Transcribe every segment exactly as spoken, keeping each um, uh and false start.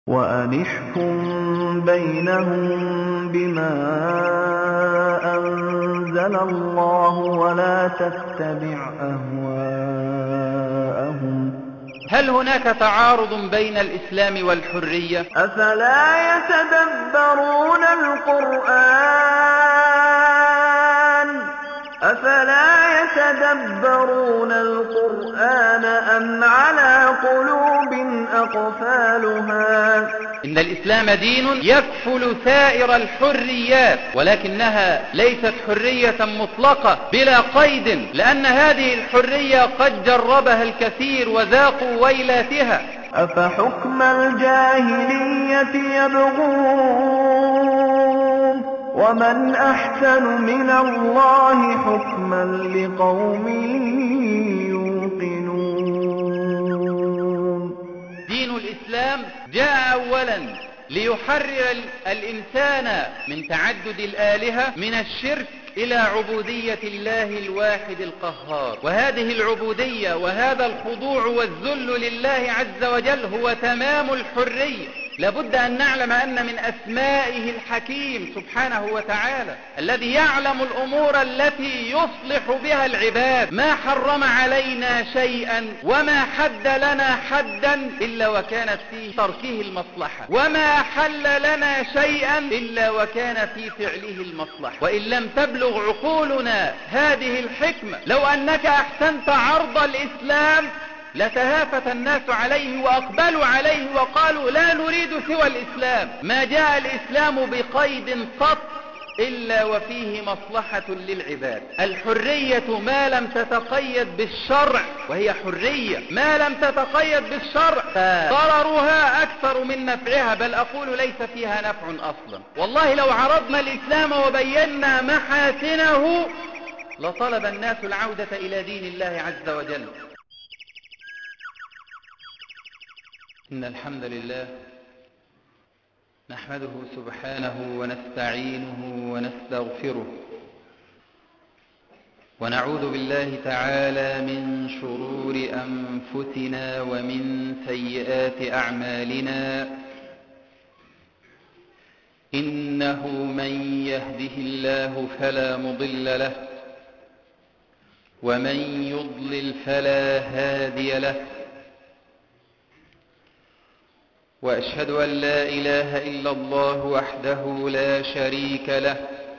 وَأَنِ احْكُم بَيْنَهُم بِمَا أَنزَلَ اللَّهُ وَلَا تَتَّبِعْ أَهْوَاءَهُمْ ۖ هل هناك تعارض بين الإسلام والحرية؟ أَفَلَا يَتَدَبَّرُونَ الْقُرْآنَ أَفَلَا يَتَدَبَّرُونَ الْقُرْآنَ أَمْ عَلَىٰ قُلُوبٍ أَقْفَالُهَا إن الإسلام دين يكفل سائر الحريات، ولكنها ليست حرية مطلقة بلا قيد، لأن هذه الحرية قد جربها الكثير وذاقوا ويلاتها. أَفَحُكْمَ الْجَاهِلِيَّةِ يَبْغُونَ وَمَنْ أَحْسَنُ مِنَ اللَّهِ حُكْمًا لِقَوْمٍ يُوقِنُونَ. دين الإسلام جاء أولا ليحرر الإنسان من تعدد الآلهة، من الشرك، إلى عبودية الله الواحد القهار. وهذه العبودية وهذا الخضوع والذل لله عز وجل هو تمام الحرية. لابد أن نعلم أن من أسمائه الحكيم سبحانه وتعالى الذي يعلم الأمور التي يصلح بها العباد. ما حرم علينا شيئا وما حد لنا حدا إلا وكانت في تركه المصلحة، وما حل لنا شيئا إلا وكان في فعله المصلحة. وإن لم تبلغ عقولنا هذه الحكمة، لو أنك أحسنت عرض الإسلام لتهافت الناس عليه وأقبلوا عليه وقالوا لا نريد سوى الإسلام. ما جاء الإسلام بقيد قط إلا وفيه مصلحة للعباد. الحرية ما لم تتقيد بالشرع وهي حرية، ما لم تتقيد بالشرع فضررها أكثر من نفعها، بل أقول ليس فيها نفع أصلا. والله لو عرضنا الإسلام وبينا محاسنه لطلب الناس العودة إلى دين الله عز وجل. إن الحمد لله نحمده سبحانه ونستعينه ونستغفره، ونعوذ بالله تعالى من شرور أنفسنا ومن سيئات أعمالنا. إنه من يهده الله فلا مضل له، ومن يضلل فلا هادي له. وأشهد أن لا إله إلا الله وحده لا شريك له،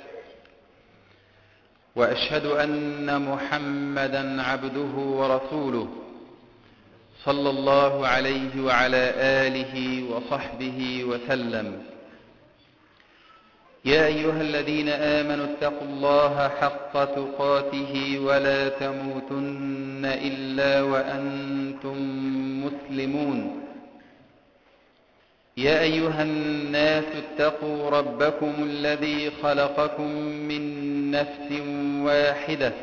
وأشهد أن محمدا عبده ورسوله صلى الله عليه وعلى آله وصحبه وسلم. يا أيها الذين آمنوا اتقوا الله حق تقاته ولا تموتن إلا وأنتم مسلمون. يا أيها الناس اتقوا ربكم الذي خلقكم من نفس واحدة،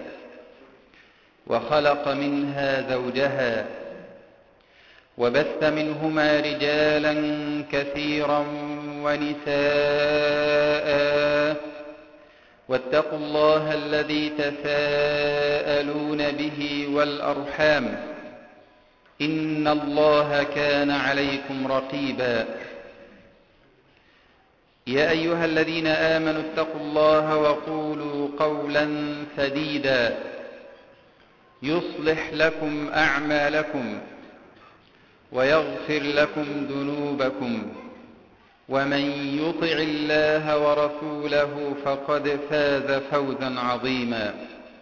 وخلق منها زوجها، وبث منهما رجالا كثيرا ونساء. واتقوا الله الذي تساءلون به والأرحام، إن الله كان عليكم رقيبا. يا أيها الذين آمنوا اتقوا الله وقولوا قولا سديدا يصلح لكم أعمالكم ويغفر لكم ذنوبكم، ومن يطع الله ورسوله فقد فاز فوزا عظيما.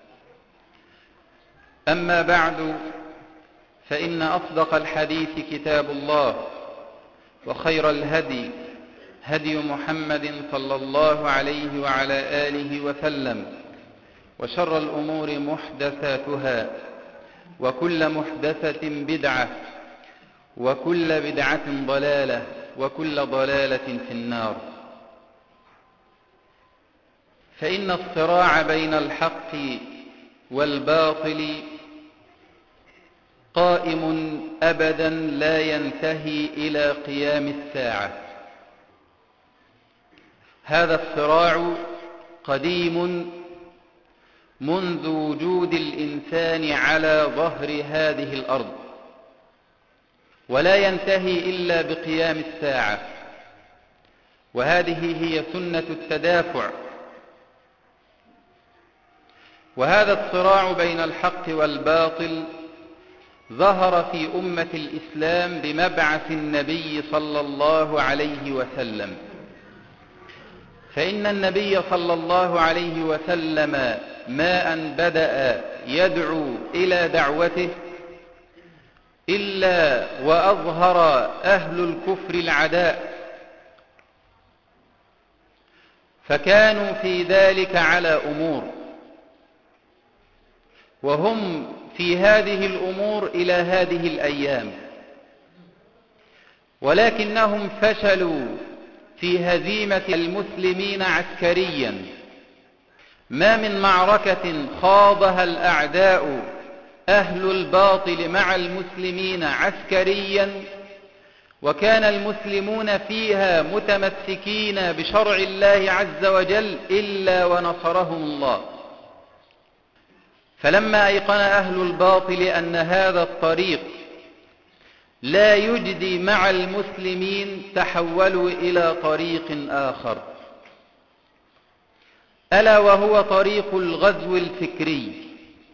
أما بعد، فإن أصدق الحديث كتاب الله، وخير الهدي هدي محمد صلى الله عليه وعلى آله وسلم، وشر الأمور محدثاتها، وكل محدثة بدعة، وكل بدعة ضلالة، وكل ضلالة في النار. فإن الصراع بين الحق والباطل قائم أبدا لا ينتهي إلى قيام الساعة. هذا الصراع قديم منذ وجود الإنسان على ظهر هذه الأرض، ولا ينتهي إلا بقيام الساعة، وهذه هي سنة التدافع. وهذا الصراع بين الحق والباطل ظهر في أمة الإسلام بمبعث النبي صلى الله عليه وسلم، فإن النبي صلى الله عليه وسلم ما أن بدأ يدعو إلى دعوته إلا وأظهر أهل الكفر العداء، فكانوا في ذلك على أمور، وهم في هذه الأمور إلى هذه الأيام، ولكنهم فشلوا في هزيمة المسلمين عسكريا. ما من معركة خاضها الأعداء أهل الباطل مع المسلمين عسكريا وكان المسلمون فيها متمسكين بشرع الله عز وجل إلا ونصرهم الله. فلما أيقن أهل الباطل أن هذا الطريق لا يجدي مع المسلمين تحولوا إلى طريق آخر، ألا وهو طريق الغزو الفكري.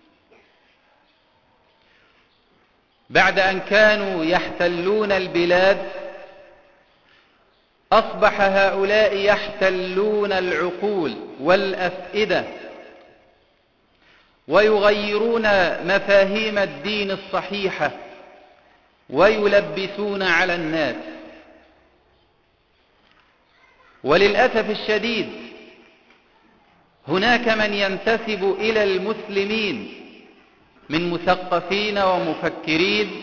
بعد أن كانوا يحتلون البلاد أصبح هؤلاء يحتلون العقول والأفئدة ويغيرون مفاهيم الدين الصحيحة ويلبسون على الناس. وللأسف الشديد هناك من ينتسب إلى المسلمين من مثقفين ومفكرين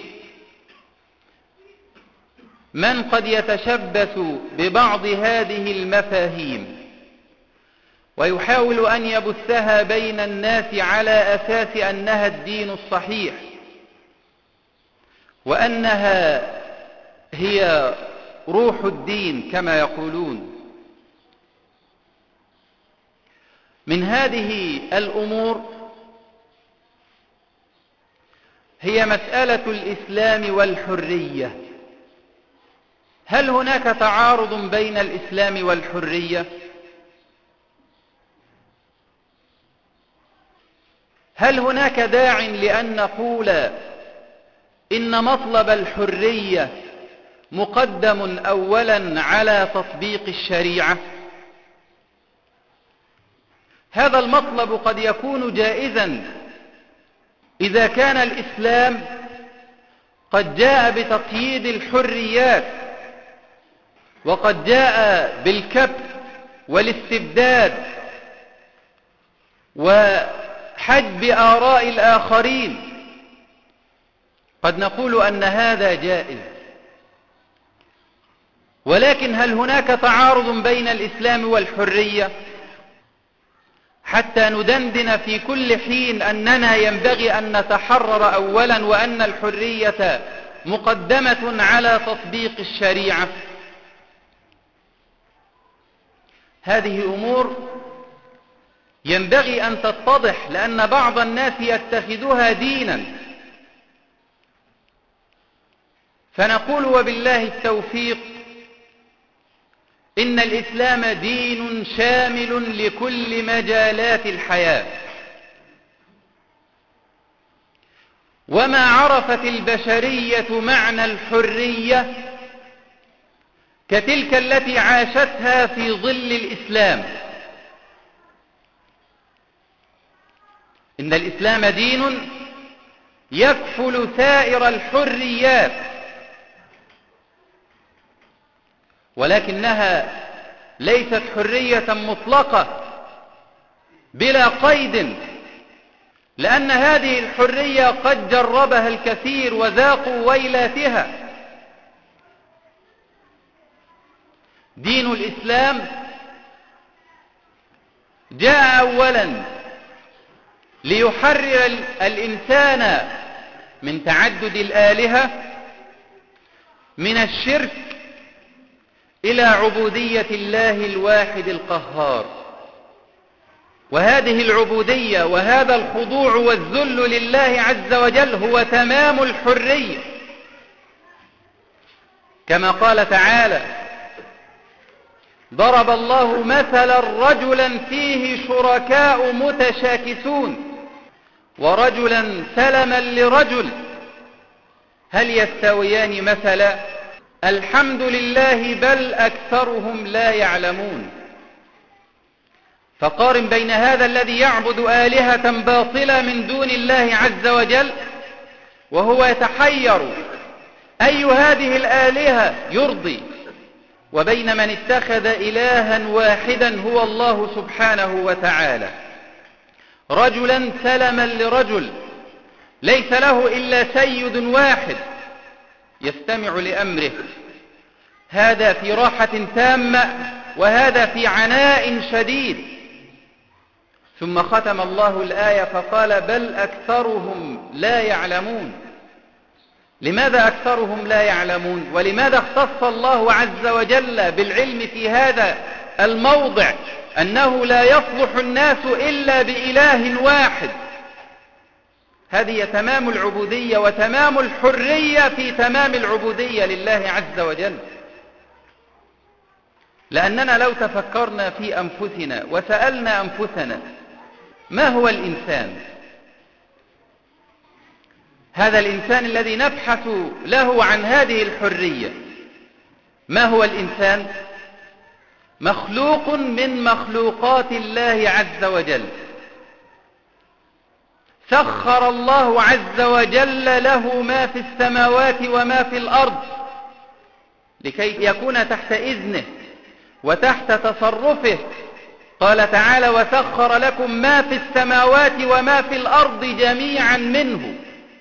من قد يتشبث ببعض هذه المفاهيم ويحاول أن يبثها بين الناس على أساس أنها الدين الصحيح وأنها هي روح الدين كما يقولون. من هذه الأمور هي مسألة الإسلام والحرية. هل هناك تعارض بين الإسلام والحرية؟ هل هناك داع لأن نقول إن مطلب الحرية مقدم أولا على تطبيق الشريعة؟ هذا المطلب قد يكون جائزا إذا كان الإسلام قد جاء بتقييد الحريات وقد جاء بالكبت والاستبداد وحجب آراء الآخرين، قد نقول أن هذا جائز. ولكن هل هناك تعارض بين الإسلام والحرية؟ حتى ندندن في كل حين أننا ينبغي أن نتحرر أولا وأن الحرية مقدمة على تطبيق الشريعة. هذه أمور ينبغي أن تتضح، لأن بعض الناس يتخذها دينا. فنقول وبالله التوفيق إن الإسلام دين شامل لكل مجالات الحياة، وما عرفت البشرية معنى الحرية كتلك التي عاشتها في ظل الإسلام. إن الإسلام دين يكفل سائر الحريات، ولكنها ليست حرية مطلقة بلا قيد، لأن هذه الحرية قد جربها الكثير وذاقوا ويلاتها. دين الإسلام جاء أولا ليحرر الإنسان من تعدد الآلهة، من الشرك إلى عبودية الله الواحد القهار. وهذه العبودية وهذا الخضوع والذل لله عز وجل هو تمام الحرية. كما قال تعالى: ضرب الله مثلا رجلا فيه شركاء متشاكسون ورجلا سلما لرجل هل يستويان مثلا الحمد لله بل أكثرهم لا يعلمون. فقارن بين هذا الذي يعبد آلهة باطلة من دون الله عز وجل وهو يتحير أي هذه الآلهة يرضي، وبين من اتخذ إلها واحدا هو الله سبحانه وتعالى. رجلا سلما لرجل ليس له إلا سيد واحد يستمع لأمره، هذا في راحة تامة وهذا في عناء شديد. ثم ختم الله الآية فقال: بل أكثرهم لا يعلمون. لماذا أكثرهم لا يعلمون؟ ولماذا اختص الله عز وجل بالعلم في هذا الموضع أنه لا يصلح الناس إلا بإله واحد؟ هذه تمام العبودية وتمام الحرية في تمام العبودية لله عز وجل. لأننا لو تفكرنا في أنفسنا وسألنا أنفسنا ما هو الإنسان؟ هذا الإنسان الذي نبحث له عن هذه الحرية، ما هو الإنسان؟ مخلوق من مخلوقات الله عز وجل، سخر الله عز وجل له ما في السماوات وما في الأرض لكي يكون تحت إذنه وتحت تصرفه. قال تعالى: وسخر لكم ما في السماوات وما في الأرض جميعا منه.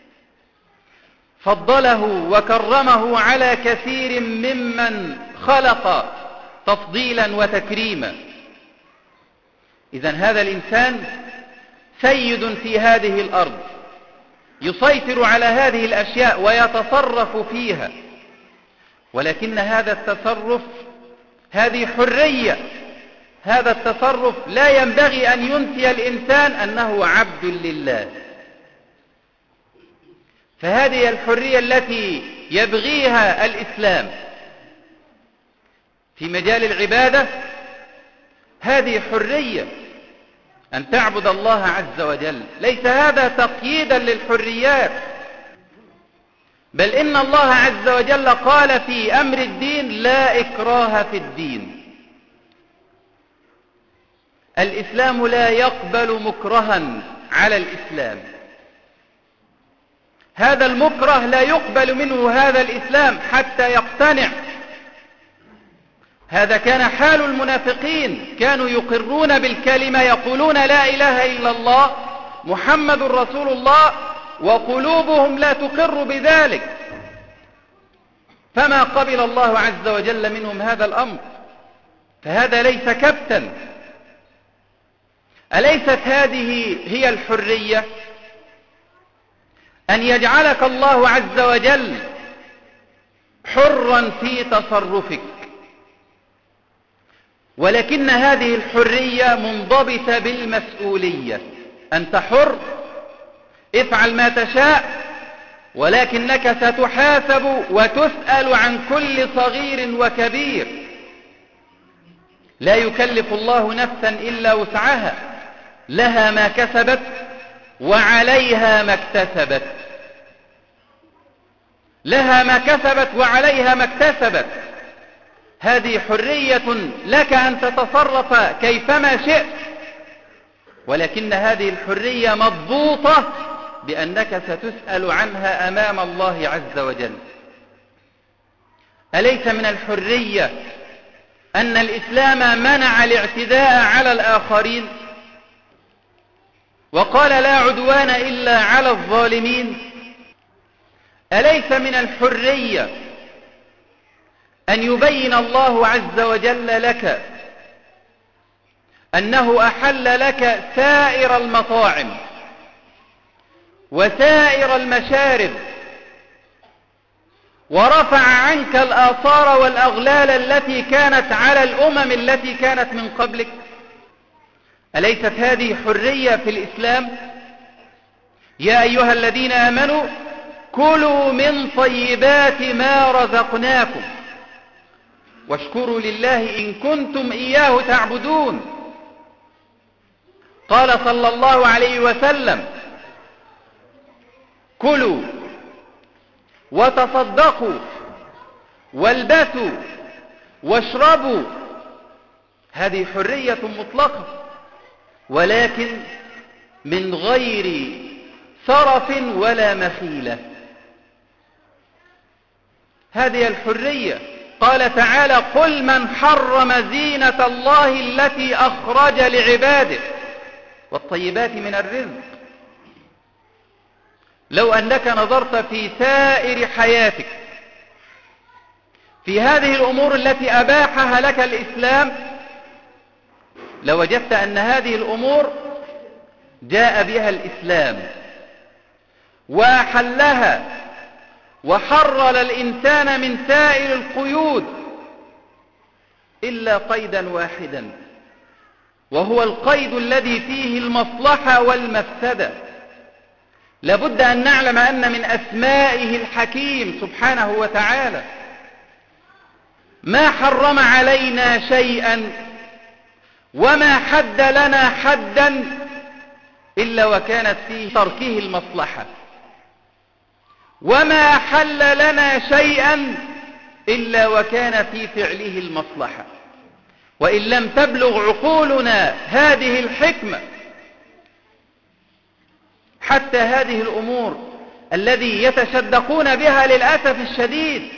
فضله وكرمه على كثير ممن خلق تفضيلا وتكريما. إذن هذا الإنسان سيد في هذه الأرض، يسيطر على هذه الأشياء ويتصرف فيها، ولكن هذا التصرف هذه حرية، هذا التصرف لا ينبغي أن ينسي الإنسان أنه عبد لله. فهذه الحرية التي يبغيها الإسلام في مجال العبادة، هذه حرية أن تعبد الله عز وجل. ليس هذا تقييدا للحريات، بل إن الله عز وجل قال في أمر الدين: لا إكراه في الدين. الإسلام لا يقبل مكرها على الإسلام، هذا المكره لا يقبل منه هذا الإسلام حتى يقتنع. هذا كان حال المنافقين، كانوا يقرون بالكلمة، يقولون لا إله إلا الله محمد رسول الله، وقلوبهم لا تقر بذلك، فما قبل الله عز وجل منهم هذا الأمر. فهذا ليس كبتا. أليست هذه هي الحرية؟ أن يجعلك الله عز وجل حرا في تصرفك، ولكن هذه الحرية منضبطة بالمسؤولية. أنت حر، افعل ما تشاء، ولكنك ستحاسب وتسأل عن كل صغير وكبير. لا يكلف الله نفسا إلا وسعها، لها ما كسبت وعليها ما اكتسبت، لها ما كسبت وعليها ما اكتسبت. هذه حرية لك أن تتصرف كيفما شئت، ولكن هذه الحرية مضبوطة بأنك ستسأل عنها أمام الله عز وجل. أليس من الحرية أن الإسلام منع الاعتداء على الآخرين وقال: لا عدوان إلا على الظالمين؟ أليس من الحرية أن يبين الله عز وجل لك أنه أحل لك سائر المطاعم وسائر المشارب، ورفع عنك الآثار والأغلال التي كانت على الأمم التي كانت من قبلك؟ أليست هذه حرية في الإسلام؟ يا أيها الذين آمنوا كلوا من طيبات ما رزقناكم. واشكروا لله إن كنتم إياه تعبدون. قال صلى الله عليه وسلم: كلوا وتصدقوا والبسوا واشربوا. هذه حرية مطلقة، ولكن من غير سرف ولا مخيلة. هذه الحرية. قال تعالى: قل من حرم زينة الله التي أخرج لعباده والطيبات من الرزق. لو أنك نظرت في سائر حياتك في هذه الأمور التي أباحها لك الإسلام، لوجدت أن هذه الأمور جاء بها الإسلام وأحلها وحرر الإنسان من سائر القيود إلا قيدا واحدا، وهو القيد الذي فيه المصلحة والمفسدة. لابد أن نعلم أن من أسمائه الحكيم سبحانه وتعالى ما حرم علينا شيئا وما حد لنا حدا إلا وكانت فيه تركه المصلحة، وما حل لنا شيئا إلا وكان في فعله المصلحة. وإن لم تبلغ عقولنا هذه الحكمة حتى هذه الأمور الذي يتشدقون بها للأسف الشديد،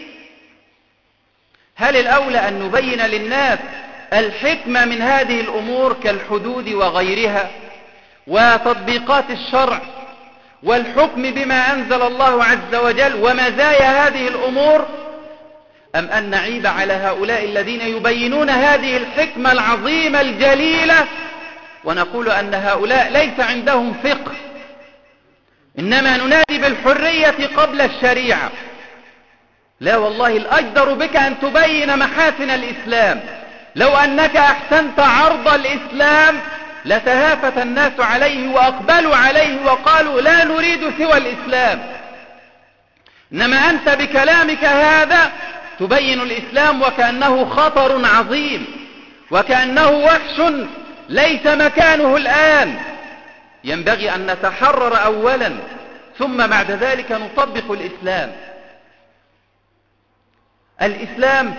هل الأولى أن نبين للناس الحكمة من هذه الأمور كالحدود وغيرها وتطبيقات الشرع والحكم بما أنزل الله عز وجل ومزايا هذه الأمور، أم أن نعيب على هؤلاء الذين يبينون هذه الحكمة العظيمة الجليلة ونقول أن هؤلاء ليس عندهم فقه، إنما ننادي بالحرية قبل الشريعة؟ لا والله، الأجدر بك أن تبين محاسن الإسلام. لو أنك أحسنت عرض الإسلام لتهافت الناس عليه وأقبلوا عليه وقالوا لا نريد سوى الإسلام، إنما أنت بكلامك هذا تبين الإسلام وكأنه خطر عظيم وكأنه وحش ليس مكانه الآن. ينبغي أن نتحرر أولا ثم بعد ذلك نطبق الإسلام. الإسلام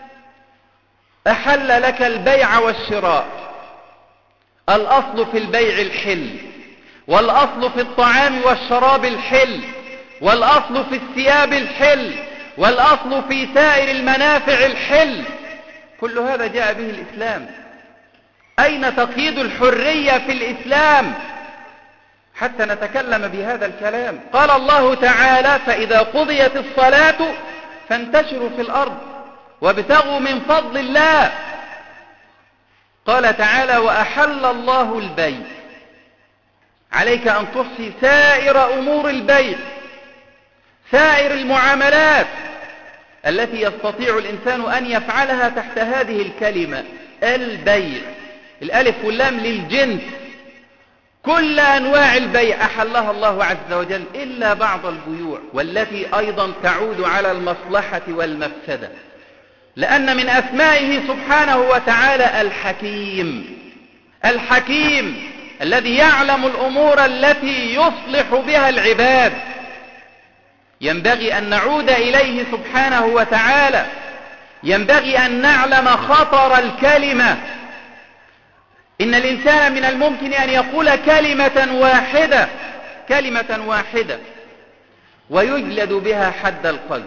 أحل لك البيع والشراء. الأصل في البيع الحل، والأصل في الطعام والشراب الحل، والأصل في الثياب الحل، والأصل في سائر المنافع الحل. كل هذا جاء به الإسلام. أين تقييد الحرية في الإسلام حتى نتكلم بهذا الكلام؟ قال الله تعالى: فإذا قضيت الصلاة فانتشروا في الأرض وابتغوا من فضل الله. قال تعالى: وأحل الله البيع. عليك أن تحصي سائر أمور البيع، سائر المعاملات التي يستطيع الإنسان أن يفعلها تحت هذه الكلمة البيع. الألف واللام للجنس، كل أنواع البيع أحلها الله عز وجل إلا بعض البيوع، والتي أيضا تعود على المصلحة والمفسدة، لأن من أسمائه سبحانه وتعالى الحكيم. الحكيم الذي يعلم الأمور التي يصلح بها العباد. ينبغي أن نعود إليه سبحانه وتعالى. ينبغي أن نعلم خطر الكلمة. إن الإنسان من الممكن أن يقول كلمة واحدة كلمة واحدة ويجلد بها حد القذف،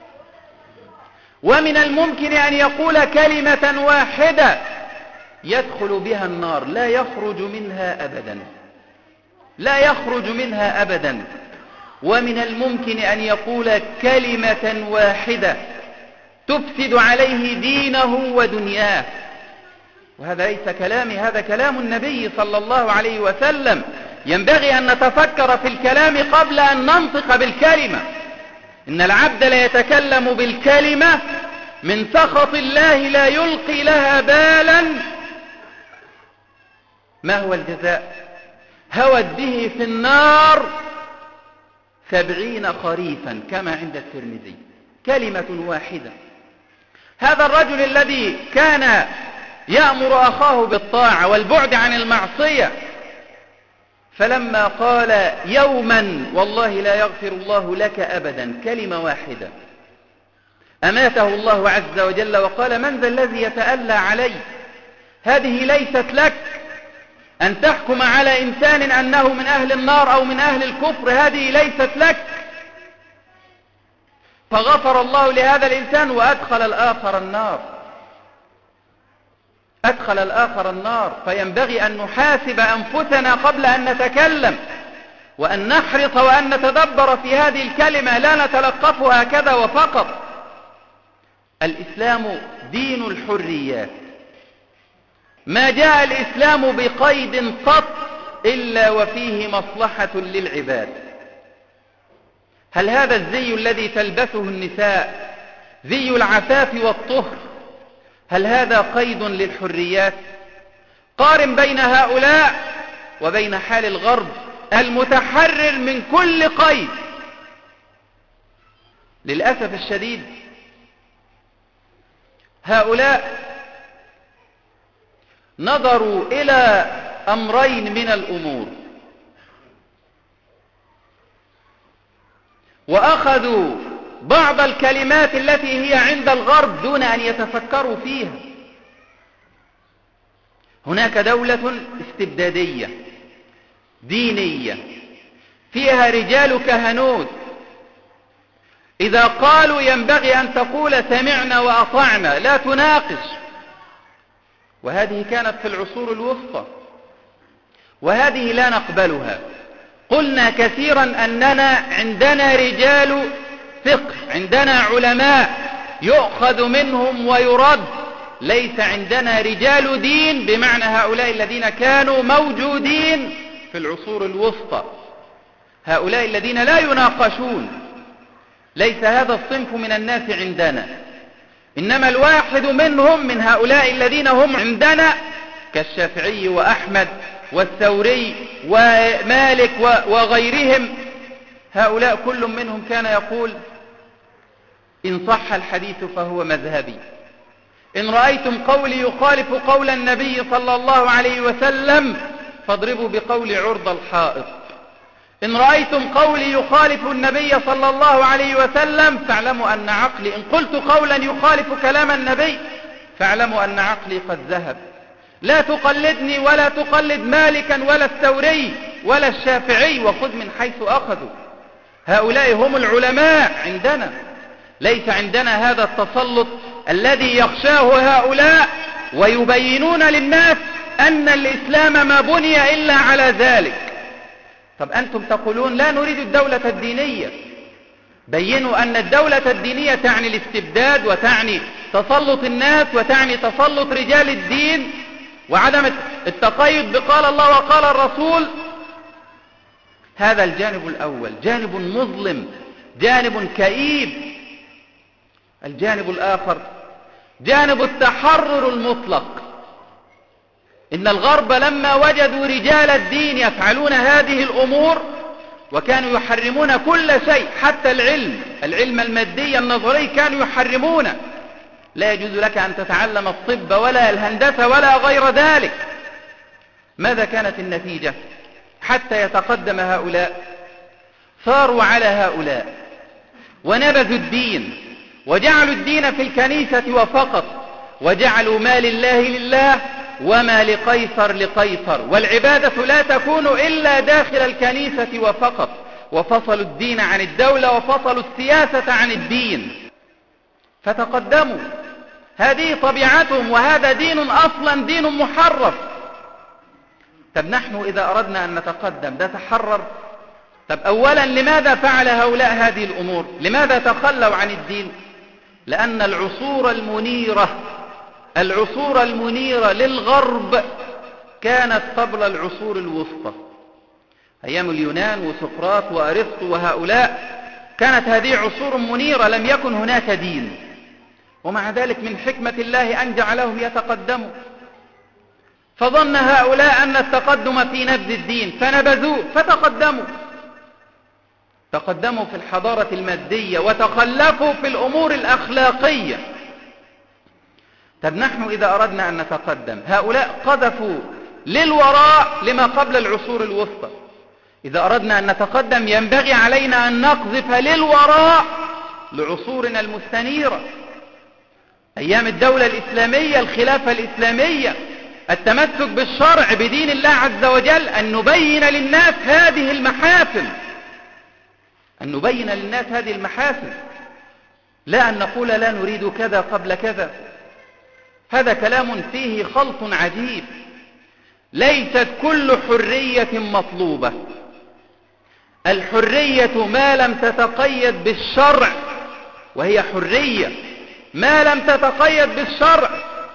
ومن الممكن أن يقول كلمة واحدة يدخل بها النار لا يخرج منها أبدا لا يخرج منها أبدا ومن الممكن أن يقول كلمة واحدة تفسد عليه دينه ودنياه. وهذا ليس كلامي، هذا كلام النبي صلى الله عليه وسلم. ينبغي أن نتفكر في الكلام قبل أن ننطق بالكلمة. إن العبد لا يتكلم بالكلمة من سخط الله لا يلقي لها بالا. ما هو الجزاء؟ هوت به في النار سبعين خريفا كما عند الترمذي. كلمة واحدة هذا الرجل الذي كان يأمر أخاه بالطاعة والبعد عن المعصية، فلما قال يوما والله لا يغفر الله لك أبدا، كلمة واحدة، أماته الله عز وجل وقال من ذا الذي يتألى علي؟ هذه ليست لك أن تحكم على إنسان أنه من أهل النار أو من أهل الكفر، هذه ليست لك. فغفر الله لهذا الإنسان وأدخل الآخر النار، أدخل الآخر النار. فينبغي أن نحاسب أنفسنا قبل أن نتكلم، وأن نحرص وأن نتدبر في هذه الكلمة، لا نتلقفها هكذا وفقط. الإسلام دين الحريات، ما جاء الإسلام بقيد قط إلا وفيه مصلحة للعباد. هل هذا الزي الذي تلبسه النساء زي العفاف والطهر، هل هذا قيد للحريات؟ قارن بين هؤلاء وبين حال الغرب المتحرر من كل قيد. للأسف الشديد هؤلاء نظروا إلى أمرين من الأمور، وأخذوا بعض الكلمات التي هي عند الغرب دون أن يتفكروا فيها. هناك دولة استبدادية دينية فيها رجال كهنوت، إذا قالوا ينبغي أن تقول سمعنا وأطعنا، لا تناقش. وهذه كانت في العصور الوسطى، وهذه لا نقبلها. قلنا كثيرا أننا عندنا رجال فقه، عندنا علماء يؤخذ منهم ويرد، ليس عندنا رجال دين بمعنى هؤلاء الذين كانوا موجودين في العصور الوسطى، هؤلاء الذين لا يناقشون. ليس هذا الصنف من الناس عندنا، إنما الواحد منهم من هؤلاء الذين هم عندنا كالشافعي وأحمد والثوري ومالك وغيرهم، هؤلاء كل منهم كان يقول إن صح الحديث فهو مذهبي، إن رأيتم قولي يخالف قول النبي صلى الله عليه وسلم فاضربوا بقول عرض الحائط، إن رأيتم قولي يخالف النبي صلى الله عليه وسلم فاعلموا أن عقلي، إن قلت قولا يخالف كلام النبي فاعلموا أن عقلي قد ذهب. لا تقلدني ولا تقلد مالكا ولا الثوري ولا الشافعي، وخذ من حيث أخذوا. هؤلاء هم العلماء عندنا، ليس عندنا هذا التسلط الذي يخشاه هؤلاء ويبينون للناس أن الإسلام ما بني إلا على ذلك. طب أنتم تقولون لا نريد الدولة الدينية، بينوا أن الدولة الدينية تعني الاستبداد وتعني تسلط الناس وتعني تسلط رجال الدين وعدم التقيد بقال الله وقال الرسول. هذا الجانب الأول، جانب مظلم، جانب كئيب. الجانب الآخر جانب التحرر المطلق. إن الغرب لما وجدوا رجال الدين يفعلون هذه الأمور وكانوا يحرمون كل شيء، حتى العلم العلم المادي النظري كانوا يحرمونه، لا يجوز لك أن تتعلم الطب ولا الهندسة ولا غير ذلك. ماذا كانت النتيجة؟ حتى يتقدم هؤلاء صاروا على هؤلاء ونبذوا الدين وجعلوا الدين في الكنيسة وفقط، وجعلوا ما لله لله وما لقيصر لقيصر، والعبادة لا تكون إلا داخل الكنيسة وفقط، وفصلوا الدين عن الدولة وفصلوا السياسة عن الدين فتقدموا. هذه طبيعتهم، وهذا دين أصلا دين محرف. طب نحن إذا أردنا أن نتقدم نتحرر؟ طب أولا لماذا فعل هؤلاء هذه الأمور؟ لماذا تخلوا عن الدين؟ لأن العصور المنيرة العصور المنيرة للغرب كانت قبل العصور الوسطى، أيام اليونان وسقراط وأرسطو وهؤلاء، كانت هذه عصور منيرة، لم يكن هناك دين، ومع ذلك من حكمة الله أن جعلهم يتقدموا. فظن هؤلاء أن التقدم في نبذ الدين فنبذوه فتقدموا، تقدموا في الحضارة المادية وتخلفوا في الأمور الأخلاقية. طب نحن إذا أردنا أن نتقدم، هؤلاء قذفوا للوراء لما قبل العصور الوسطى. إذا أردنا أن نتقدم ينبغي علينا أن نقذف للوراء لعصورنا المستنيرة، أيام الدولة الإسلامية، الخلافة الإسلامية، التمسك بالشرع بدين الله عز وجل، أن نبين للناس هذه المحاسن، أن نبين للناس هذه المحاسن، لا أن نقول لا نريد كذا قبل كذا. هذا كلام فيه خلط عجيب. ليست كل حرية مطلوبة. الحرية ما لم تتقيد بالشرع وهي حرية، ما لم تتقيد بالشرع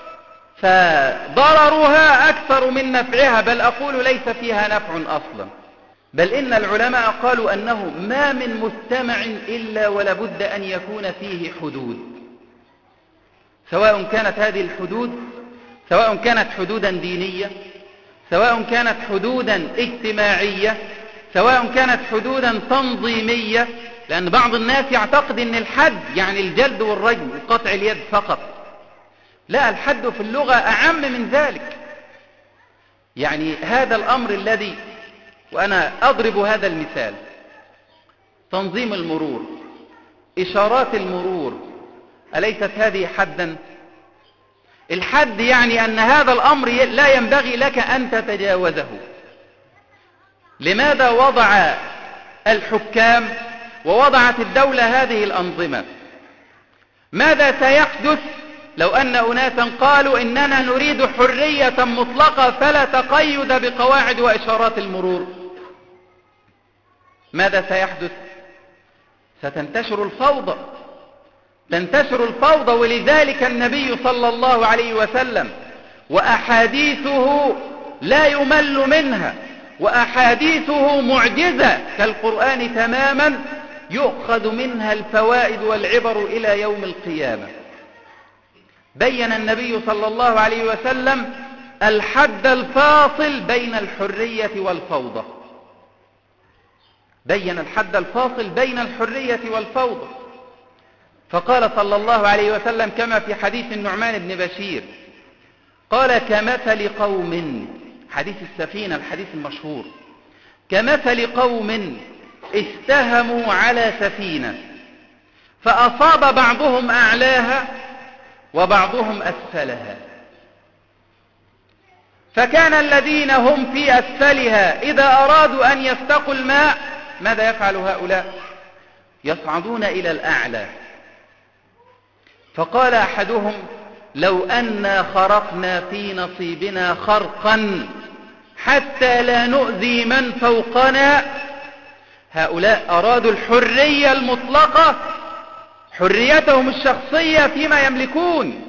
فضررها أكثر من نفعها، بل أقول ليس فيها نفع أصلا. بل إن العلماء قالوا أنه ما من مجتمع إلا ولابد أن يكون فيه حدود، سواء كانت هذه الحدود سواء كانت حدودا دينية، سواء كانت حدودا اجتماعية، سواء كانت حدودا تنظيمية. لأن بعض الناس يعتقد أن الحد يعني الجلد والرجم وقطع اليد فقط. لا، الحد في اللغة أعم من ذلك. يعني هذا الأمر الذي، وأنا أضرب هذا المثال، تنظيم المرور، إشارات المرور، أليست هذه حدا؟ الحد يعني أن هذا الأمر لا ينبغي لك أن تتجاوزه. لماذا وضع الحكام ووضعت الدولة هذه الأنظمة؟ ماذا سيحدث لو أن أناسا قالوا إننا نريد حرية مطلقة فلا تقيد بقواعد وإشارات المرور؟ ماذا سيحدث؟ ستنتشر الفوضى، تنتشر الفوضى. ولذلك النبي صلى الله عليه وسلم وأحاديثه لا يمل منها، وأحاديثه معجزة كالقرآن تماما، يؤخذ منها الفوائد والعبر إلى يوم القيامة. بين النبي صلى الله عليه وسلم الحد الفاصل بين الحرية والفوضى، بين الحد الفاصل بين الحرية والفوضى. فقال صلى الله عليه وسلم كما في حديث النعمان بن بشير، قال كمثل قوم، حديث السفينة الحديث المشهور، كمثل قوم استهموا على سفينة فأصاب بعضهم أعلاها وبعضهم أسفلها، فكان الذين هم في أسفلها إذا أرادوا أن يستقوا الماء ماذا يفعل هؤلاء؟ يصعدون إلى الأعلى. فقال أحدهم لو أنا خرقنا في نصيبنا خرقا حتى لا نؤذي من فوقنا. هؤلاء أرادوا الحرية المطلقة، حريتهم الشخصية فيما يملكون.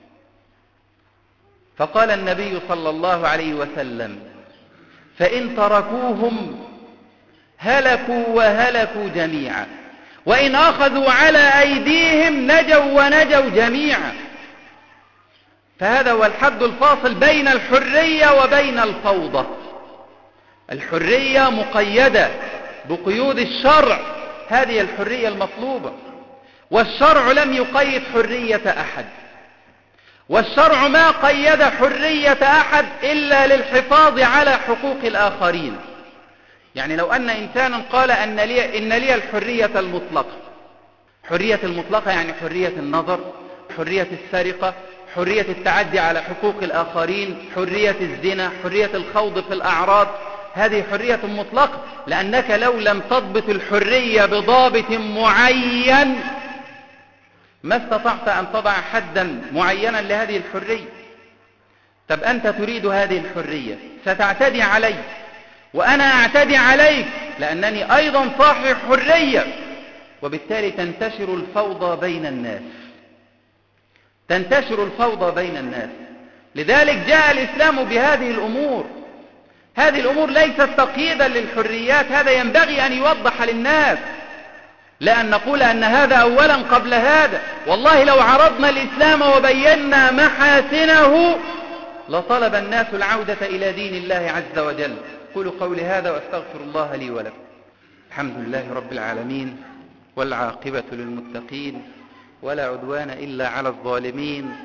فقال النبي صلى الله عليه وسلم فإن تركوهم هلكوا وهلكوا جميعا، وإن أخذوا على أيديهم نجوا ونجوا جميعا. فهذا هو الحد الفاصل بين الحرية وبين الفوضى. الحرية مقيدة بقيود الشرع، هذه الحرية المطلوبة، والشرع لم يقيد حرية أحد، والشرع ما قيد حرية أحد إلا للحفاظ على حقوق الآخرين. يعني لو أن إنسانا قال أن لي, إن لي الحرية المطلقة، حرية المطلقة يعني حرية النظر، حرية السرقة، حرية التعدي على حقوق الآخرين، حرية الزنا، حرية الخوض في الأعراض، هذه حرية مطلقة. لأنك لو لم تضبط الحرية بضابط معين ما استطعت أن تضع حدا معينا لهذه الحرية. طب أنت تريد هذه الحرية، ستعتدي علي وأنا أعتدي عليك لأنني أيضا صاحب حرية، وبالتالي تنتشر الفوضى بين الناس، تنتشر الفوضى بين الناس. لذلك جاء الإسلام بهذه الأمور. هذه الأمور ليست تقييدا للحريات، هذا ينبغي أن يوضح للناس، لا أن نقول أن هذا أولا قبل هذا. والله لو عرضنا الإسلام وبينا محاسنه لطلب الناس العودة إلى دين الله عز وجل. قولوا قولي هذا وأستغفر الله لي ولكم. الحمد لله رب العالمين، والعاقبة للمتقين، ولا عدوان إلا على الظالمين،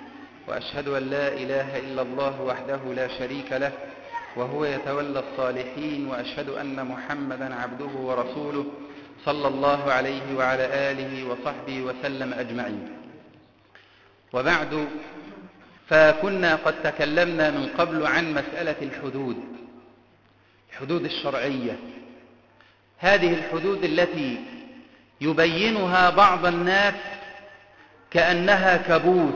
وأشهد أن لا إله إلا الله وحده لا شريك له وهو يتولى الصالحين، وأشهد أن محمدا عبده ورسوله صلى الله عليه وعلى آله وصحبه وسلم أجمعين. وبعد، فكنا قد تكلمنا من قبل عن مسألة الحدود، الحدود الشرعية، هذه الحدود التي يبينها بعض الناس كأنها كابوس،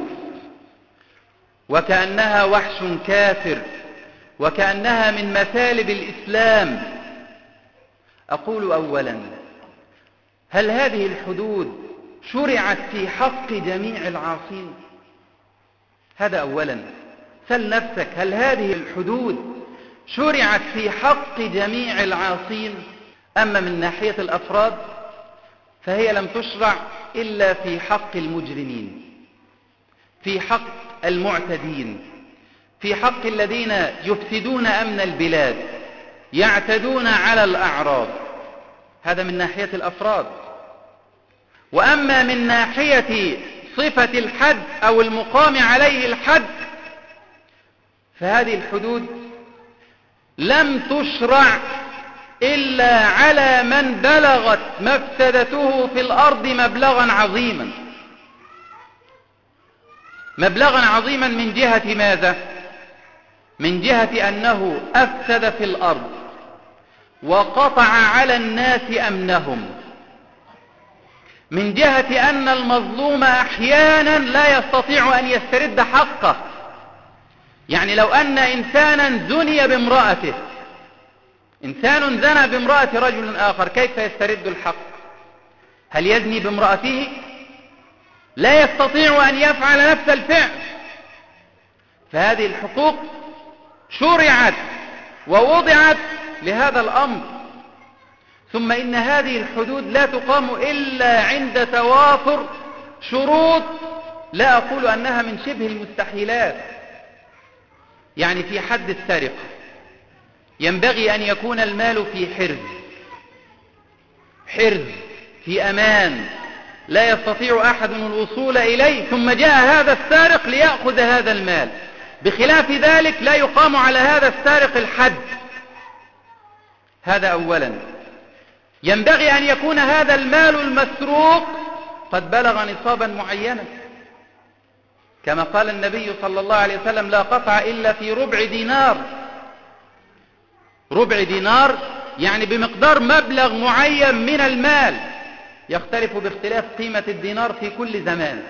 وكأنها وحش كافر، وكأنها من مثالب الإسلام. أقول أولا، هل هذه الحدود شرعت في حق جميع العاصين؟ هذا أولا. سل نفسك، هل هذه الحدود شرعت في حق جميع العاصين؟ أما من ناحية الأفراد فهي لم تشرع إلا في حق المجرمين، في حق المعتدين، في حق الذين يفسدون أمن البلاد، يعتدون على الأعراض. هذا من ناحية الأفراد. وأما من ناحية صفة الحد أو المقام عليه الحد، فهذه الحدود لم تشرع إلا على من بلغت مفسدته في الأرض مبلغا عظيما. مبلغا عظيما من جهة ماذا؟ من جهة أنه أفسد في الأرض وقطع على الناس أمنهم، من جهة أن المظلوم أحيانا لا يستطيع أن يسترد حقه. يعني لو أن إنسانا زني بامرأته، إنسان زنى بامرأة رجل آخر، كيف يسترد الحق؟ هل يزني بامرأته؟ لا يستطيع أن يفعل نفس الفعل. فهذه الحقوق شرعت ووضعت لهذا الأمر. ثم إن هذه الحدود لا تقام إلا عند توافر شروط، لا أقول أنها من شبه المستحيلات. يعني في حد السرقة ينبغي أن يكون المال في حرز، حرز في أمان، لا يستطيع أحد الوصول إليه، ثم جاء هذا السارق ليأخذ هذا المال. بخلاف ذلك لا يقام على هذا السارق الحد. هذا أولا. ينبغي أن يكون هذا المال المسروق قد بلغ نصابا معينا، كما قال النبي صلى الله عليه وسلم: لا قطع إلا في ربع دينار. ربع دينار يعني بمقدار مبلغ معين من المال، يختلف باختلاف قيمة الدينار في كل زمان.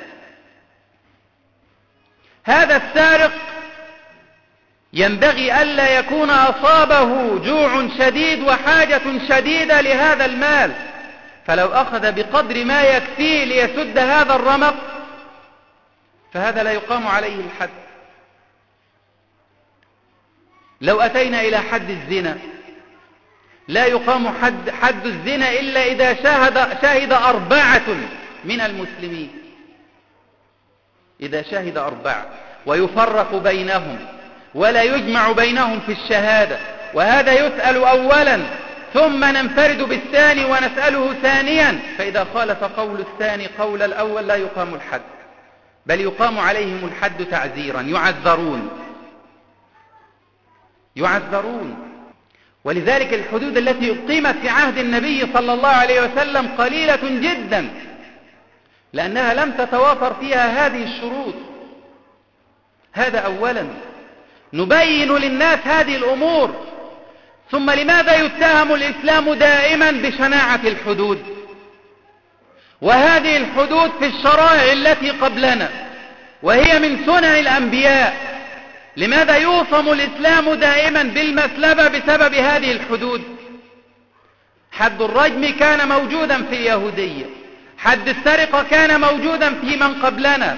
هذا السارق ينبغي ألا يكون أصابه جوع شديد وحاجة شديدة لهذا المال، فلو أخذ بقدر ما يكفيه ليسد هذا الرمق فهذا لا يقام عليه الحد. لو أتينا إلى حد الزنا، لا يقام حد, حد الزنا إلا إذا شاهد, شاهد أربعة من المسلمين. إذا شاهد أربعة ويفرق بينهم ولا يجمع بينهم في الشهادة، وهذا يسأل أولا ثم ننفرد بالثاني ونسأله ثانيا، فإذا خالف قول الثاني قول الأول لا يقام الحد، بل يقام عليهم الحد تعزيرا، يعذرون يعذرون. ولذلك الحدود التي أقيمت في عهد النبي صلى الله عليه وسلم قليلة جدا، لأنها لم تتوافر فيها هذه الشروط. هذا أولا. نبين للناس هذه الأمور. ثم لماذا يتهم الإسلام دائما بشناعة الحدود؟ وهذه الحدود في الشرائع التي قبلنا وهي من سنن الأنبياء، لماذا يوصم الإسلام دائما بالمسلبة بسبب هذه الحدود؟ حد الرجم كان موجودا في اليهودية، حد السرقة كان موجودا في من قبلنا،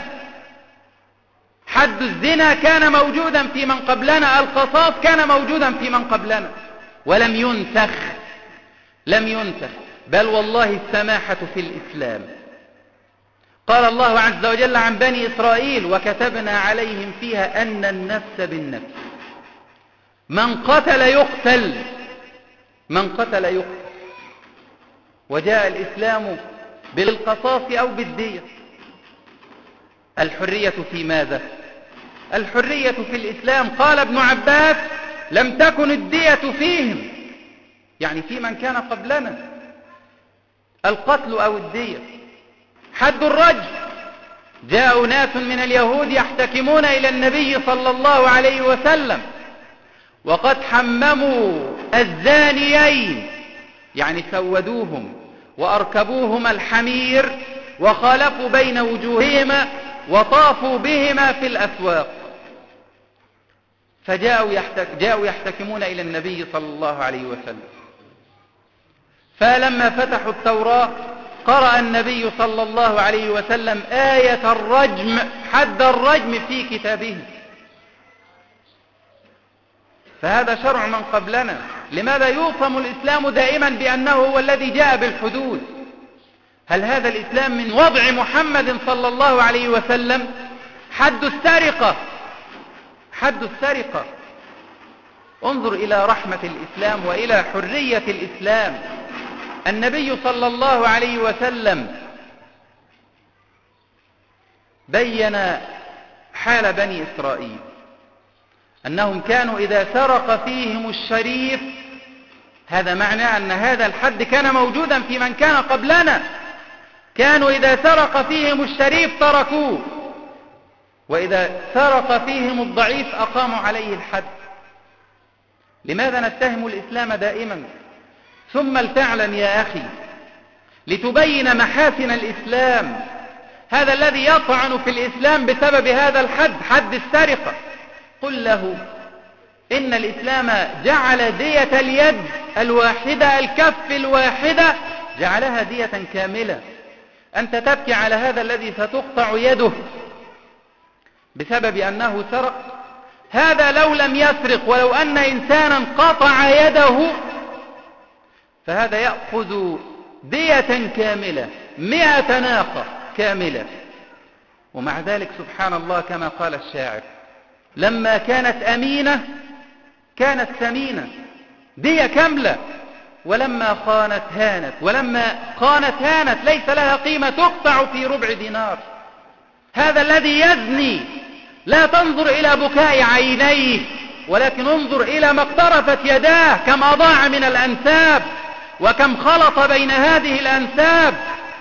حد الزنا كان موجودا في من قبلنا، القصاص كان موجودا في من قبلنا، ولم ينسخ لم ينسخ بل والله السماحة في الإسلام. قال الله عز وجل عن بني إسرائيل: وكتبنا عليهم فيها أن النفس بالنفس، من قتل يقتل، من قتل يقتل. وجاء الإسلام بالقصاص أو بالدية. الحرية في ماذا؟ الحرية في الإسلام. قال ابن عباس: لم تكن الدية فيهم، يعني في من كان قبلنا، القتل أو الدية. حد الرجم: جاء ناس من اليهود يحتكمون إلى النبي صلى الله عليه وسلم وقد حمموا الزانيين، يعني سودوهم وأركبوهما الحمير وخالفوا بين وجوههما وطافوا بهما في الأسواق، فجاءوا يحتك جاءوا يحتكمون إلى النبي صلى الله عليه وسلم. فلما فتحوا التوراة قرأ النبي صلى الله عليه وسلم آية الرجم، حد الرجم في كتابه. فهذا شرع من قبلنا. لماذا يوصم الإسلام دائما بأنه هو الذي جاء بالحدود؟ هل هذا الإسلام من وضع محمد صلى الله عليه وسلم؟ حد السرقة، حد السرقة. انظر إلى رحمة الإسلام وإلى حرية الإسلام. النبي صلى الله عليه وسلم بين حال بني إسرائيل أنهم كانوا إذا سرق فيهم الشريف، هذا معنى أن هذا الحد كان موجودا في من كان قبلنا، كانوا إذا سرق فيهم الشريف تركوه، وإذا سرق فيهم الضعيف أقاموا عليه الحد. لماذا نتهم الإسلام دائما؟ ثم لتعلم يا أخي، لتبين محاسن الإسلام، هذا الذي يطعن في الإسلام بسبب هذا الحد، حد السرقة، قل له إن الإسلام جعل دية اليد الواحدة، الكف الواحدة، جعلها دية كاملة. أنت تبكي على هذا الذي ستقطع يده بسبب أنه سرق؟ هذا لو لم يسرق، ولو أن إنسانا قطع يده، فهذا يأخذ دية كاملة، مئة ناقة كاملة. ومع ذلك سبحان الله كما قال الشاعر: لما كانت أمينة كانت ثمينة، دية كاملة، ولما خانت هانت، ولما خانت هانت، ليس لها قيمة، تقطع في ربع دينار. هذا الذي يزني لا تنظر إلى بكاء عينيه، ولكن انظر إلى ما اقترفت يداه، كم أضاع من الأنساب وكم خلط بين هذه الأنساب.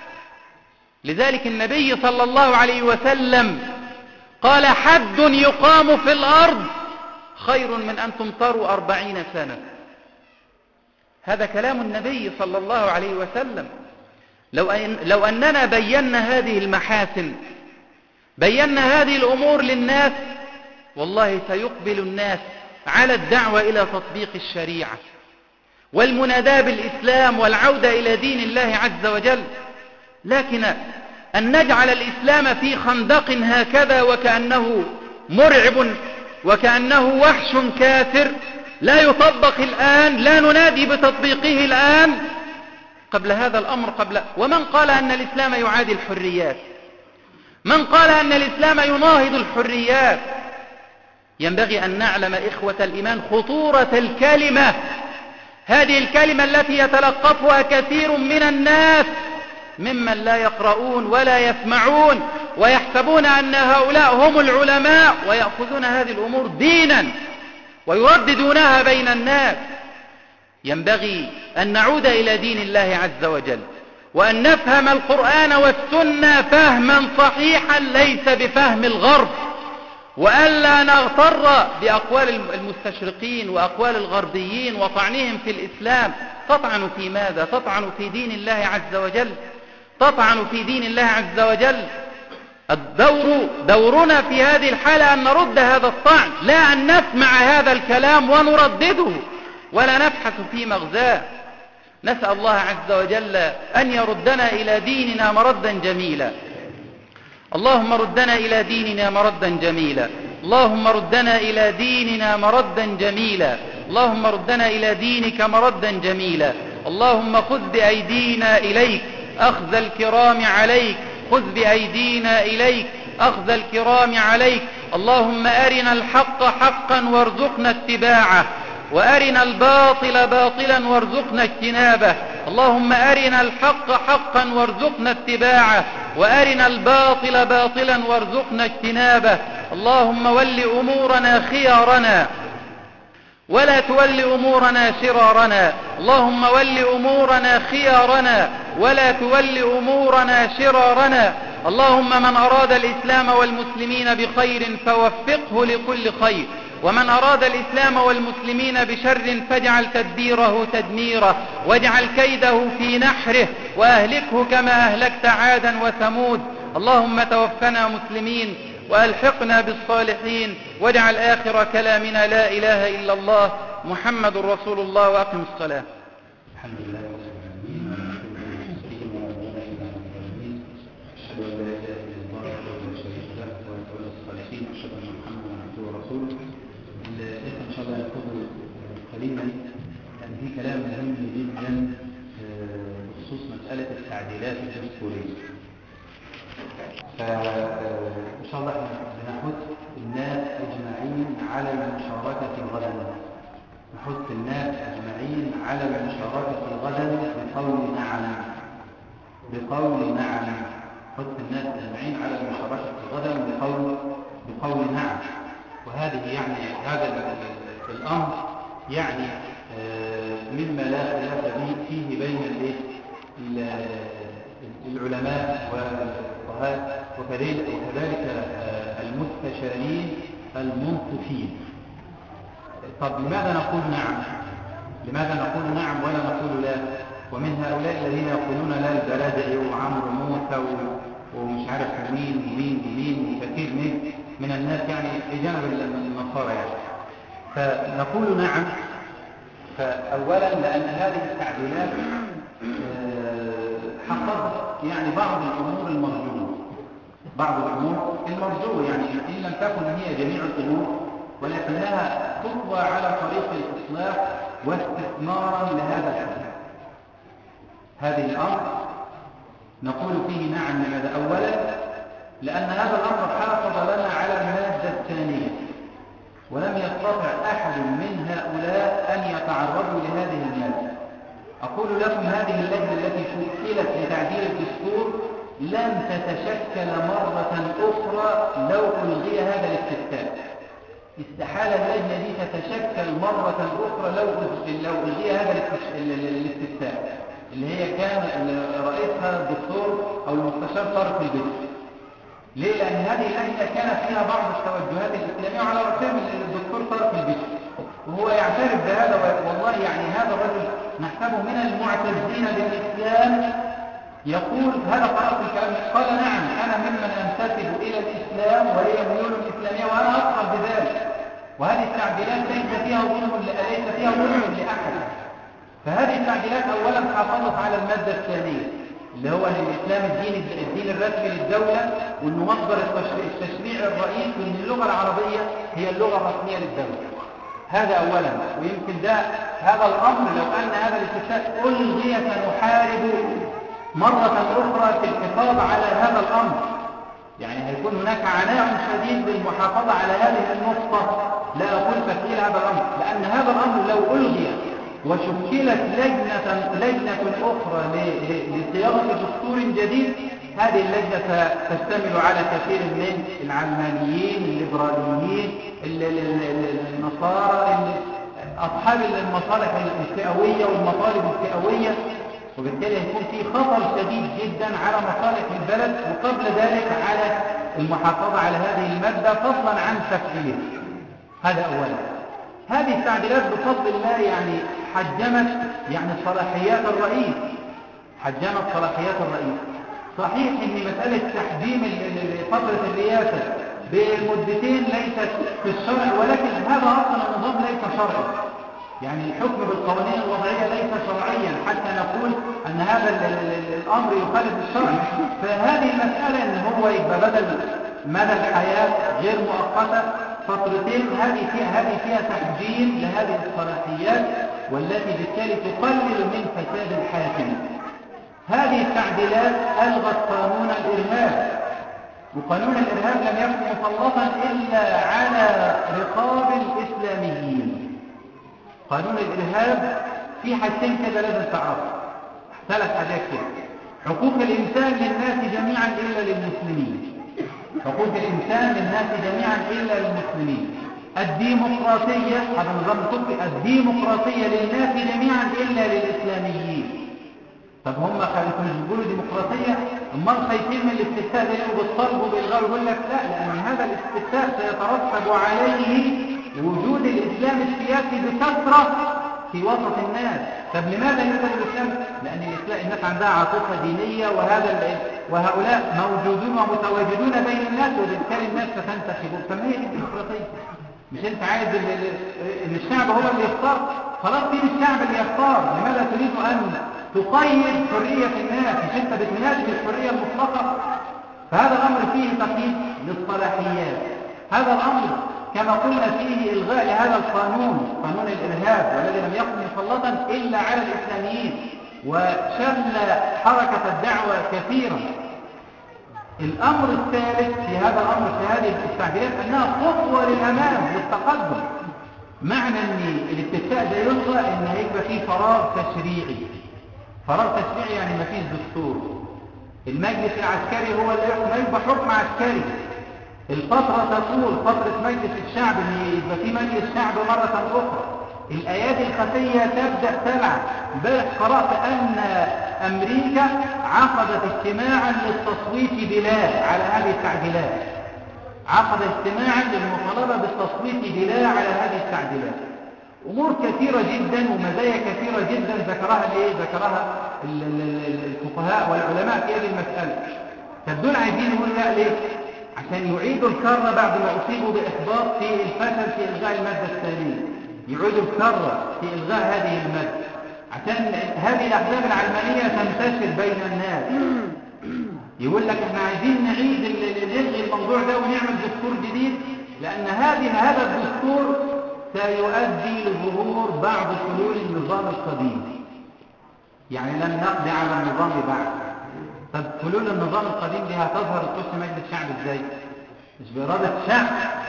لذلك النبي صلى الله عليه وسلم قال: حد يقام في الأرض خير من أن تمطروا أربعين سنة. هذا كلام النبي صلى الله عليه وسلم. لو, أن لو أننا بينا هذه المحاسن، بينا هذه الأمور للناس، والله سيقبل الناس على الدعوة إلى تطبيق الشريعة والمناداة بالإسلام والعودة إلى دين الله عز وجل. لكن أن نجعل الإسلام في خندق هكذا وكأنه مرعب وكأنه وحش كافر لا يطبق الآن، لا ننادي بتطبيقه الآن، قبل هذا الأمر قبل. ومن قال أن الإسلام يعادي الحريات؟ من قال أن الإسلام يناهض الحريات؟ ينبغي أن نعلم إخوة الإيمان خطورة الكلمة، هذه الكلمة التي يتلقفها كثير من الناس ممن لا يقرؤون ولا يسمعون، ويحسبون أن هؤلاء هم العلماء، ويأخذون هذه الأمور دينا ويرددونها بين الناس. ينبغي أن نعود إلى دين الله عز وجل، وأن نفهم القرآن والسنة فهما صحيحا ليس بفهم الغرب، وألا نغتر بأقوال المستشرقين وأقوال الغربيين وطعنهم في الإسلام. تطعن في ماذا؟ تطعن في دين الله عز وجل، تطعن في دين الله عز وجل. الدور دورنا في هذه الحالة أن نرد هذا الطعن، لا أن نسمع هذا الكلام ونردده ولا نبحث في مغزاه. نسأل الله عز وجل أن يردنا إلى ديننا مردا جميلا. اللهم ردنا إلى ديننا مردا جميلا، اللهم ردنا إلى ديننا مردا جميلا، اللهم ردنا إلى دينك مردا جميلا. اللهم خذ بأيدينا إليك أخذ الكرام عليك، خذ بأيدينا إليك أخذ الكرام عليك. اللهم أرنا الحق حقا وارزقنا اتباعه، وأرنا الباطل باطلا وارزقنا اجتنابه. اللهم أرنا الحق حقا وارزقنا اتباعه، وأرنا الباطل باطلا وارزقنا اجتنابه. اللهم ول أمورنا خيارنا ولا تول أمورنا شرارنا. اللهم ول أمورنا خيارنا ولا تول أمورنا شرارنا. اللهم من أراد الإسلام والمسلمين بخير فوفقه لكل خير، ومن أراد الإسلام والمسلمين بشر فاجعل تدبيره تدميره، واجعل كيده في نحره، وأهلكه كما أهلكت عادا وثمود. اللهم توفنا مسلمين وألحقنا بالصالحين، واجعل آخر كلامنا لا إله إلا الله محمد رسول الله، وأقم الصلاة. الحمد لله رب العالمين، أشهد أن لا إله إلا الله وحده لا شريك له وأتولى الصالحين، أشهد أن محمدا عبده ورسوله. إن شاء الله نأخذ قليلا يعني في كلام مهم جدا بخصوص مسألة التعديلات الدستورية. فإن شاء الله بنحث الناس أجمعين على المشاركة غدا، نحث الناس أجمعين على المشاركة غدا بقول نعم، بقول نعم، نحث الناس أجمعين على المشاركة غدا بقول بقول نعم. وهذه يعني هذا الأمر يعني مما لا خلاف فيه بين العلماء والفقهاء وكذلك المستشارين المنصفين. طب لماذا نقول نعم؟ لماذا نقول نعم ولا نقول لا؟ ومن هؤلاء الذين يقولون لا البرادعي وعمرو موسى ومش عارف مين ومين ومين وكثير من من الناس يعني بجانب النصارى يعني. فنقول نعم. فأولا لأن هذه التعديلات حققت يعني بعض الأمور المرجوة، بعض الأمور المرجوة يعني إن لم تكن هي جميع الأمور، ولكنها تطوى على طريق الإصلاح واستثمارا لهذا الحدث. هذه الأمر نقول فيه نعم. لماذا؟ أولا لأن هذا الأمر حافظ لنا على المادة الثانية، ولم يستطع أحد من هؤلاء أن يتعرضوا لهذه المادة. أقول لكم هذه اللجنة التي شكلت لتعديل الدستور لن تتشكل مرة أخرى لو ألغي هذا الاستفتاء. استحالة اللجنة دي تتشكل مرة أخرى لو لو ألغي هذا الاستفتاء اللي هي كان رئيسها الدكتور أو المستشار طارق البدري. ليه؟ لأن هذه اللجنة كان فيها بعض التوجهات الإسلامية وعلى رأسهم الدكتور طارق البدري، وهو يعترف بهذا. والله يعني هذا الرجل نحسبه من المعتزين بالإسلام، يقول هذا قرأت الكلام، قال نعم أنا ممن أنتسب إلى الإسلام وهي ميول إسلامية وأنا أفخر بذلك، وهذه التعديلات ليس فيها ظلم ليس فيها ظلم لأحد. فهذه التعديلات أولا حافظت على المادة الثانية اللي هو أن الإسلام الدين الدين الرسمي للدولة، وأنه مصدر التشريع الرئيس، وأن اللغة العربية هي اللغة الرسمية للدولة. هذا أولا. ويمكن ده هذا الأمر لو أن هذا الاستفتاء ألغي سنحارب مرة أخرى في الحفاظ على هذا الأمر. يعني هيكون هناك عناء شديد بالمحافظة على هذه النقطة، لا أقول تفعيل هذا الأمر، لأن هذا الأمر لو ألغي وشكلت لجنة لجنة أخرى لصياغة دستور جديد، هذه اللجنة تشتمل على كثير من العلمانيين، الليبراليين، النصارى، أصحاب المصالح الفئوية والمطالب الفئوية، وبالتالي يكون في خطر شديد جدا على مصالح البلد، وقبل ذلك على المحافظة على هذه المادة فضلا عن تفعيلها. هذا أولا. هذه التعديلات بفضل الله يعني حجمت يعني صلاحيات الرئيس، حجمت صلاحيات الرئيس. صحيح ان مسألة تحجيم فترة الرئاسة بالمدتين ليست في الشرع، ولكن هذا اصلا النظام ليس شرعي. يعني الحكم بالقوانين الوضعية ليس شرعيا حتى نقول ان هذا الامر يخالف الشرع. فهذه المسألة ان هو يبقى بدل مدى الحياة غير مؤقتة فترتين، هذه فيها هذه فيها تحجيم لهذه الصلاحيات، والتي بالتالي تقلل من فساد الحاكم. هذه التعديلات ألغت قانون الإرهاب، وقانون الإرهاب لم يكن مسلطا إلا على رقاب الإسلاميين. قانون الإرهاب في حاجتين كده لازم تعرفوا، ثلاث حاجات كده: حقوق الإنسان للناس جميعا إلا للمسلمين، حقوق الإنسان للناس جميعا إلا للمسلمين. الديمقراطية، هذا النظام التركي، الديمقراطية للناس جميعا إلا للإسلاميين. طب هم خايفين يقولوا ديمقراطية، امال خايفين من الاستفتاء ده ليه بالطلب وبالغاء؟ يقول لك لا، لأن هذا الاستفتاء سيترتب عليه وجود الإسلام السياسي بكثرة في وسط الناس. طب لماذا يوجد الإسلام؟ لأن الإسلام الناس عندها عاطفة دينية، وهذا وهؤلاء موجودون ومتواجدون بين الناس، وبالتالي الناس ستنتخبهم. فما هي الديمقراطية؟ مش أنت عايز إن الشعب هو اللي يختار؟ خلاص سيب الشعب اللي يختار. لماذا تريد أن تقيد حرية الناس؟ مش أنت بتنادي بالحرية المطلقة؟ فهذا الأمر فيه تقييد للصلاحيات. هذا الأمر كما قلنا فيه إلغاء لهذا القانون، قانون الإرهاب، والذي لم يكن مسلطا إلا على الإسلاميين، وشل حركة الدعوة كثيرا. الأمر الثالث في هذا الأمر في هذه التعديلات أنها خطوة للأمام للتقدم. معنى أن الاتفاق ده يلغى أن هيبقى فيه فراغ تشريعي. فراغ تشريعي يعني ما فيش دستور. المجلس العسكري هو اللي يحكم، يبقى حكم عسكري. الفترة تطول، فترة مجلس الشعب، اللي يبقى فيه مجلس شعب مرة أخرى. الأيادي الخفية تبدأ تلعب. امبارح قرأت أن أمريكا عقدت اجتماعا للتصويت بلا على هذه التعديلات. عقد اجتماعا للمطالبة بالتصويت بلا على هذه التعديلات. أمور كثيرة جدا ومزايا كثيرة جدا ذكرها ليه؟ ذكرها الفقهاء والعلماء في هذه المسألة. فالدول عايزين يقولوا لا ليه؟ عشان يعيدوا الكرة بعد ما أصيبوا بإحباط في الفشل في إلغاء المادة الثانية. يعيدوا الكرة في إلغاء هذه المادة عشان هذه الأحزاب العلمانية تنتشر بين الناس. يقول لك احنا عايزين نعيد نلغي الموضوع ده ونعمل دستور جديد، لأن هذه هذا الدستور سيؤدي لظهور بعض حلول النظام القديم. يعني لن نقضي على النظام بعد. طب حلول النظام القديم دي هتظهر تخش مجلس الشعب ازاي؟ مش بإرادة الشعب.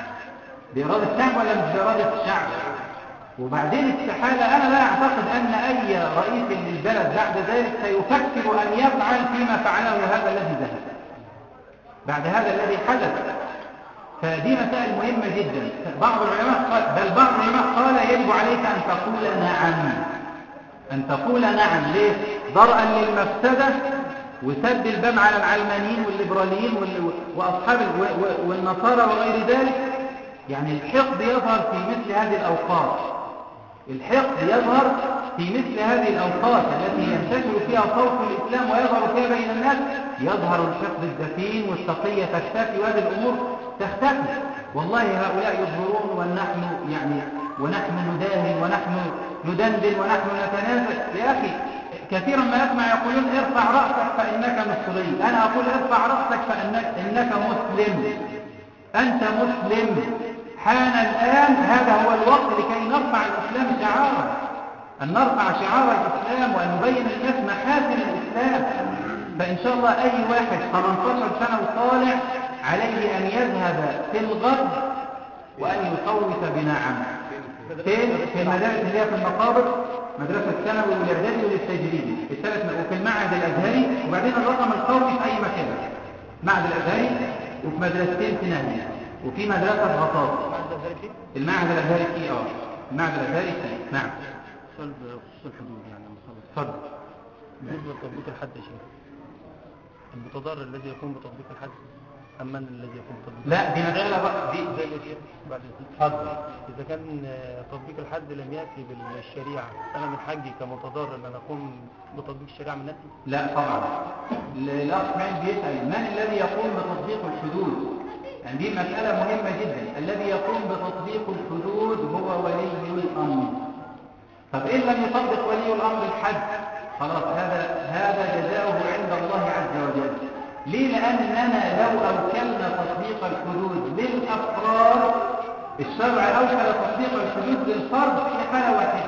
بإرادة الشعب ولا مش بإرادة الشعب؟ وبعدين استحالة، أنا لا أعتقد أن أي رئيس للبلد بعد ذلك سيفكر أن يفعل فيما فعله هذا الذي ذهب بعد هذا الذي حدث. فدي مسائل مهمة جدا. بعض العلماء قال، بل بعض العلماء قال يجب عليك أن تقول نعم. أن تقول نعم. ليه؟ ضرءا للمفسدة وسد الباب على العلمانيين والليبراليين وأصحاب والنصارى وغير ذلك. يعني الحقد يظهر في مثل هذه الأوقات. الحقد يظهر في مثل هذه الأوقات التي ينتشر فيها صوت الإسلام ويظهر فيها بين الناس. يظهر الحقد الدفين والتقية تختفي وهذه الأمور تختفي. والله هؤلاء يظهرون ونحن يعني ونحن نداهن ونحن ندندن ونحن نتنازل. يا أخي كثيرا ما أسمع يقولون ارفع رأسك فإنك مصري. أنا أقول ارفع رأسك فإنك إنك مسلم. أنت مسلم. حان الآن، هذا هو الوقت لكي نرفع الإسلام شعارا، أن نرفع شعار الإسلام وأن نبين الناس محاسن الإسلام. فإن شاء الله أي واحد ثمانية عشر سنة وطالع عليه أن يذهب في الغد وأن يصوت بنعم. فين؟ في المدارس اللي هي في المقابر، مدرسة الثانوي والإعدادي والتجريبي الثلاث، وفي المعهد الأزهري، وبعدين الرقم القومي في أي مكان. المعهد الأزهري وفي مدرستين في نهاية، وفي مدرسة غطاس. المعهد الأزهري فيه اه المعهد الأزهري فيه. نعم. سؤال بخصوص الحدود يعني المصالح. اتفضل. بالنسبة لتطبيق الحد يا شيخ، المتضرر الذي يقوم بتطبيق الحد أم من الذي يقوم بتطبيق؟ لا دي مسألة بقى دي زي يا شيخ بعد اتفضل. إذا كان تطبيق الحد لم يأتي بالشريعة، أنا من حقي كمتضرر أن أقوم بتطبيق الشريعة من نفسي؟ لا طبعا. الأخ اسماعيل بيسأل من الذي يقوم بتطبيق الحدود؟ يعني دي مسألة مهمة جدا. الذي يقوم بتطبيق الحدود هو ولي الأمر. طب إن لم يطبق ولي الأمر الحد، خلاص هذا هذا جزاؤه عند الله عز وجل. ليه؟ لأننا لو أوكلنا تطبيق الحدود للأفراد، الشرع أوكل تطبيق الحدود للفرد في حالة واحدة: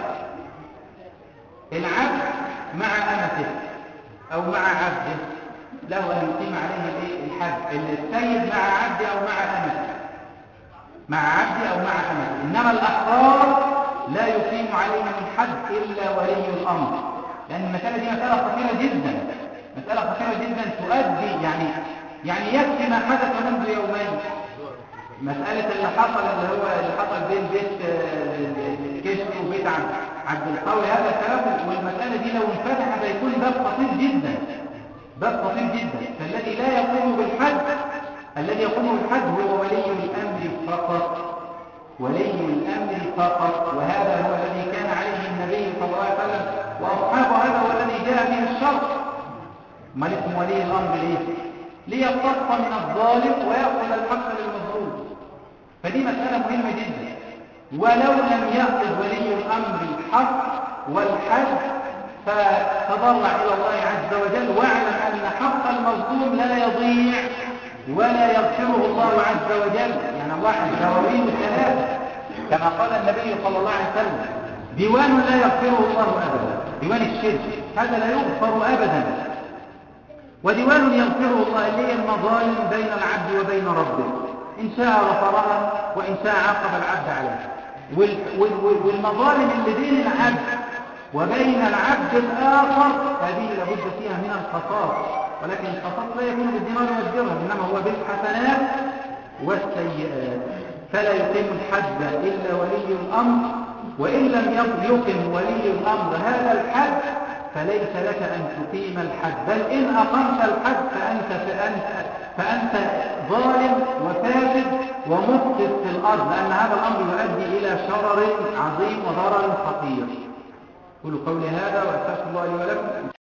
العبد مع أمته أو مع عبده له أن يقيم عليه الحد. السيد مع عبده أو مع أمته، مع عبده أو مع أمته. إنما الأحرار لا يقيم عليهم الحد إلا ولي الأمر، لأن المسألة دي مسألة خطيرة جدا، مسألة خطيرة جدا تؤدي يعني يعني يكفي ما حدث منذ يومين. مسألة اللي حصل اللي هو اللي حصل بين بيت كشك وبيت عبد القوي هذا كلام، والمسألة دي لو انفتحت هيكون باب خطير جدا، باب خطير جدا. فالذي لا يقوم بالحد، الذي يقوم بالحد هو ولي الأمر فقط، ولي الأمر فقط. وهذا هو الذي كان عليه النبي صلى الله عليه وسلم وأصحابه، هذا هو الذي جاء به الشرع. ما اسم ولي الأمر ليه؟ ليقتص من الظالم ويأخذ الحق للمظلوم. فدي مسألة مهمة جدا. ولو لم يأخذ ولي الأمر الحق والحد فتضرع إلى الله عز وجل، واعلم أن حق المظلوم لا يضيع ولا يغفره الله عز وجل. يعني الله الدواوين ثلاثة كما قال النبي صلى الله عليه وسلم: ديوان لا يغفره الله أبدا، ديوان الشرك هذا لا يغفر أبدا، وديوان يغفره الله اللي هي المظالم بين العبد وبين ربه، إن شاء غفرها وإن شاء عاقب العبد عليها. والمظالم اللي بين العبد وبين العبد الآخر هذه لابد فيها من القصاص، ولكن القصاص لا يكون بالدماء والدرهم، إنما هو بالحسنات والسيئات. فلا يقيم الحد إلا ولي الأمر، وإن لم يقم ولي الأمر هذا الحد فليس لك أن تقيم الحد، بل إن أقمت الحد فأنت, فأنت, فأنت ظالم وفاسد ومفسد في الأرض، لأن هذا الأمر يؤدي إلى شرر عظيم وضرر خطير. قولوا قولي هذا وأستغفر الله لي ولكم.